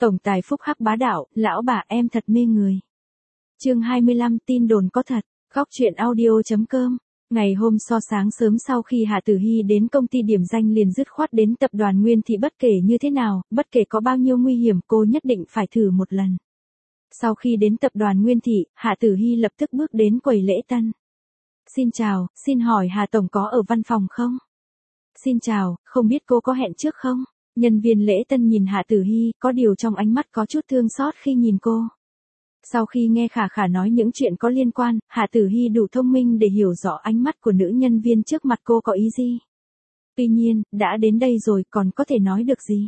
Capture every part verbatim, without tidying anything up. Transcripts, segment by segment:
Tổng tài phúc hắc bá đạo, lão bà em thật mê người. Chương hai mươi lăm, tin đồn có thật. Góc truyện audio chấm com. Ngày hôm so sáng sớm sau khi Hạ Tử Hy đến công ty điểm danh liền dứt khoát đến tập đoàn Nguyên Thị, bất kể như thế nào, bất kể có bao nhiêu nguy hiểm cô nhất định phải thử một lần. Sau khi đến tập đoàn Nguyên Thị, Hạ Tử Hy lập tức bước đến quầy lễ tân. Xin chào, xin hỏi Hà Tổng có ở văn phòng không? Xin chào, không biết cô có hẹn trước không? Nhân viên lễ tân nhìn Hạ Tử Hy, có điều trong ánh mắt có chút thương xót khi nhìn cô. Sau khi nghe Khả Khả nói những chuyện có liên quan, Hạ Tử Hy đủ thông minh để hiểu rõ ánh mắt của nữ nhân viên trước mặt cô có ý gì. Tuy nhiên, đã đến đây rồi còn có thể nói được gì?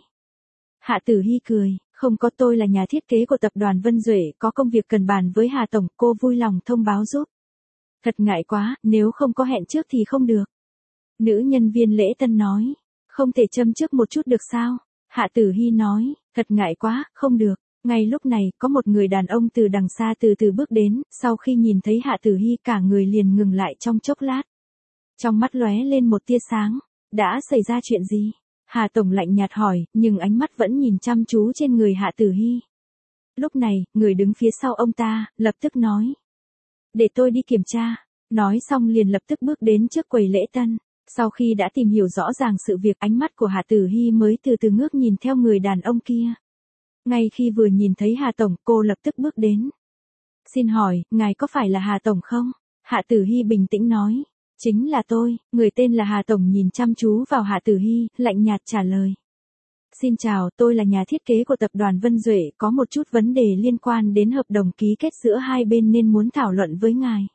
Hạ Tử Hy cười, không có, tôi là nhà thiết kế của tập đoàn Vân Duệ, có công việc cần bàn với Hà Tổng, cô vui lòng thông báo giúp. Thật ngại quá, nếu không có hẹn trước thì không được. Nữ nhân viên lễ tân nói, không thể châm trước một chút được sao? Hạ Tử Hy nói, thật ngại quá, không được. Ngay lúc này, có một người đàn ông từ đằng xa từ từ bước đến, sau khi nhìn thấy Hạ Tử Hy cả người liền ngừng lại trong chốc lát. Trong mắt lóe lên một tia sáng, đã xảy ra chuyện gì? Hà Tổng lạnh nhạt hỏi, nhưng ánh mắt vẫn nhìn chăm chú trên người Hạ Tử Hy. Lúc này, người đứng phía sau ông ta, lập tức nói. Để tôi đi kiểm tra. Nói xong liền lập tức bước đến trước quầy lễ tân. Sau khi đã tìm hiểu rõ ràng sự việc, ánh mắt của Hạ Tử Hy mới từ từ ngước nhìn theo người đàn ông kia. Ngay khi vừa nhìn thấy Hà Tổng, cô lập tức bước đến. Xin hỏi, ngài có phải là Hà Tổng không? Hạ Tử Hy bình tĩnh nói. Chính là tôi. Người tên là Hà Tổng nhìn chăm chú vào Hạ Tử Hy, lạnh nhạt trả lời. Xin chào, tôi là nhà thiết kế của tập đoàn Vân Duệ, có một chút vấn đề liên quan đến hợp đồng ký kết giữa hai bên nên muốn thảo luận với ngài.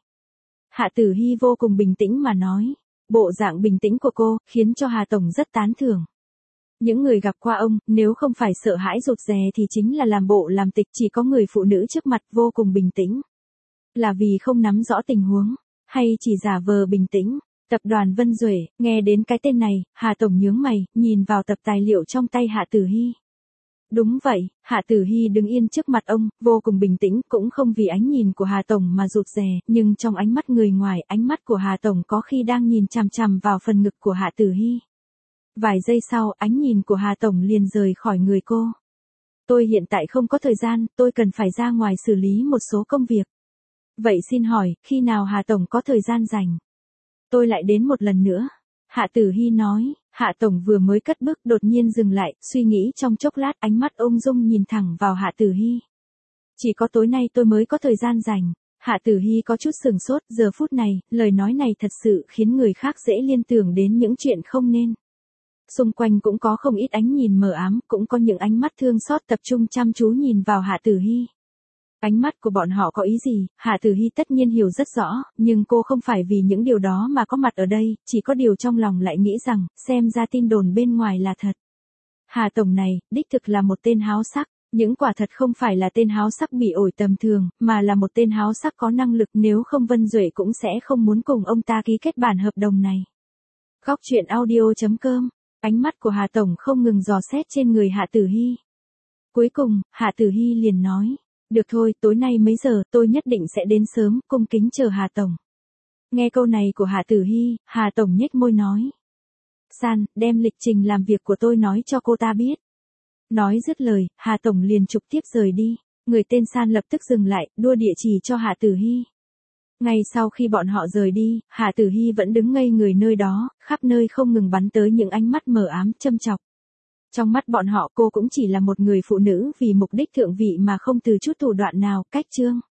Hạ Tử Hy vô cùng bình tĩnh mà nói. Bộ dạng bình tĩnh của cô, khiến cho Hà Tổng rất tán thưởng. Những người gặp qua ông, nếu không phải sợ hãi rụt rè thì chính là làm bộ làm tịch, chỉ có người phụ nữ trước mặt vô cùng bình tĩnh. Là vì không nắm rõ tình huống, hay chỉ giả vờ bình tĩnh? Tập đoàn Vân Duệ, nghe đến cái tên này, Hà Tổng nhướng mày, nhìn vào tập tài liệu trong tay Hạ Tử Hy. Đúng vậy, Hạ Tử Hy đứng yên trước mặt ông, vô cùng bình tĩnh, cũng không vì ánh nhìn của Hà Tổng mà rụt rè, nhưng trong ánh mắt người ngoài, ánh mắt của Hà Tổng có khi đang nhìn chằm chằm vào phần ngực của Hạ Tử Hy. Vài giây sau, ánh nhìn của Hà Tổng liền rời khỏi người cô. Tôi hiện tại không có thời gian, tôi cần phải ra ngoài xử lý một số công việc. Vậy xin hỏi, khi nào Hà Tổng có thời gian rảnh? Tôi lại đến một lần nữa. Hạ Tử Hy nói, Hạ Tổng vừa mới cất bước đột nhiên dừng lại, suy nghĩ trong chốc lát, ánh mắt ung dung nhìn thẳng vào Hạ Tử Hy. Chỉ có tối nay tôi mới có thời gian rảnh. Hạ Tử Hy có chút sừng sốt, giờ phút này, lời nói này thật sự khiến người khác dễ liên tưởng đến những chuyện không nên. Xung quanh cũng có không ít ánh nhìn mờ ám, cũng có những ánh mắt thương xót tập trung chăm chú nhìn vào Hạ Tử Hy. Ánh mắt của bọn họ có ý gì, Hạ Tử Hy tất nhiên hiểu rất rõ, nhưng cô không phải vì những điều đó mà có mặt ở đây, chỉ có điều trong lòng lại nghĩ rằng, xem ra tin đồn bên ngoài là thật. Hà Tổng này, đích thực là một tên háo sắc, những quả thật không phải là tên háo sắc bị ổi tầm thường, mà là một tên háo sắc có năng lực, nếu không Vân Duệ cũng sẽ không muốn cùng ông ta ký kết bản hợp đồng này. Góc truyện audio chấm com. Ánh mắt của Hà Tổng không ngừng dò xét trên người Hạ Tử Hy. Cuối cùng, Hạ Tử Hy liền nói. Được thôi, tối nay mấy giờ, tôi nhất định sẽ đến sớm, cung kính chờ Hà Tổng. Nghe câu này của Hạ Tử Hy, Hà Tổng nhếch môi nói. San, đem lịch trình làm việc của tôi nói cho cô ta biết. Nói dứt lời, Hà Tổng liền trực tiếp rời đi. Người tên San lập tức dừng lại, đua địa chỉ cho Hạ Tử Hy. Ngay sau khi bọn họ rời đi, Hạ Tử Hy vẫn đứng ngây người nơi đó, khắp nơi không ngừng bắn tới những ánh mắt mờ ám, châm chọc. Trong mắt bọn họ cô cũng chỉ là một người phụ nữ vì mục đích thượng vị mà không từ chút thủ đoạn nào, cách chương.